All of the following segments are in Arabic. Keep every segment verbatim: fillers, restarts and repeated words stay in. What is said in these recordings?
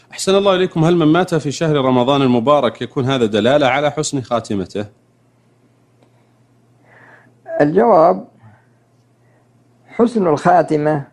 أحسن الله إليكم، هل من مات في شهر رمضان المبارك يكون هذا دلالة على حسن خاتمته؟ الجواب: حسن الخاتمة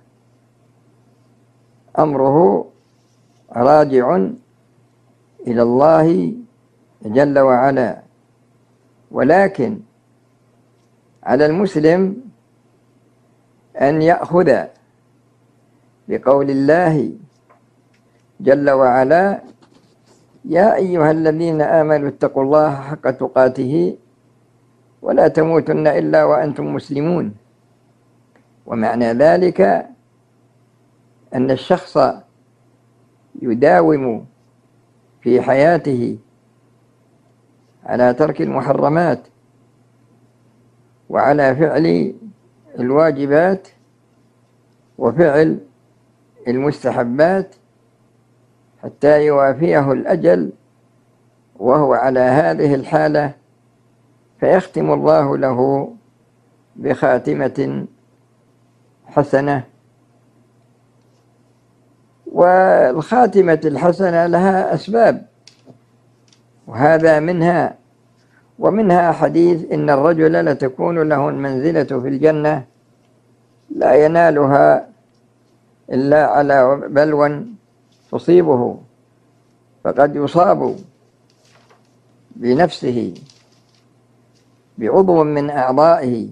أمره راجع إلى الله جل وعلا، ولكن على المسلم أن يأخذ بقول الله جل وعلا: يا أيها الذين آمنوا اتقوا الله حق تقاته ولا تموتن إلا وأنتم مسلمون. ومعنى ذلك أن الشخص يداوم في حياته على ترك المحرمات وعلى فعل الواجبات وفعل المستحبات حتى يوافيه الأجل وهو على هذه الحالة، فيختم الله له بخاتمة حسنة. والخاتمة الحسنة لها أسباب، وهذا منها ومنها حديث: إن الرجل لتكون له المنزلة في الجنة لا ينالها إلا على بلوى تصيبه، فقد يصاب بنفسه بعضو من أعضائه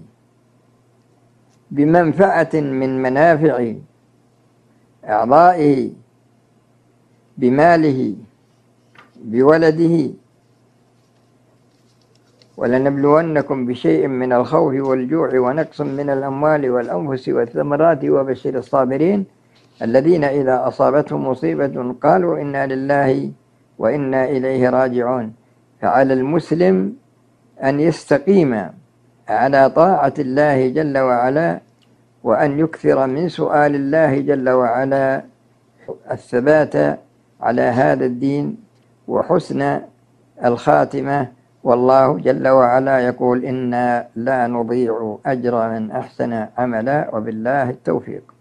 بمنفعة من منافع أعضائه، بماله، بولده. ولنبلونكم بشيء من الخوف والجوع ونقص من الأموال والأنفس والثمرات وبشر الصابرين الذين إذا أصابتهم مصيبة قالوا إنا لله وإنا إليه راجعون. فعلى المسلم أن يستقيم على طاعة الله جل وعلا، وأن يكثر من سؤال الله جل وعلا الثبات على هذا الدين وحسن الخاتمة. والله جل وعلا يقول: إنا لا نضيع أجر من أحسن عملا، وبالله التوفيق.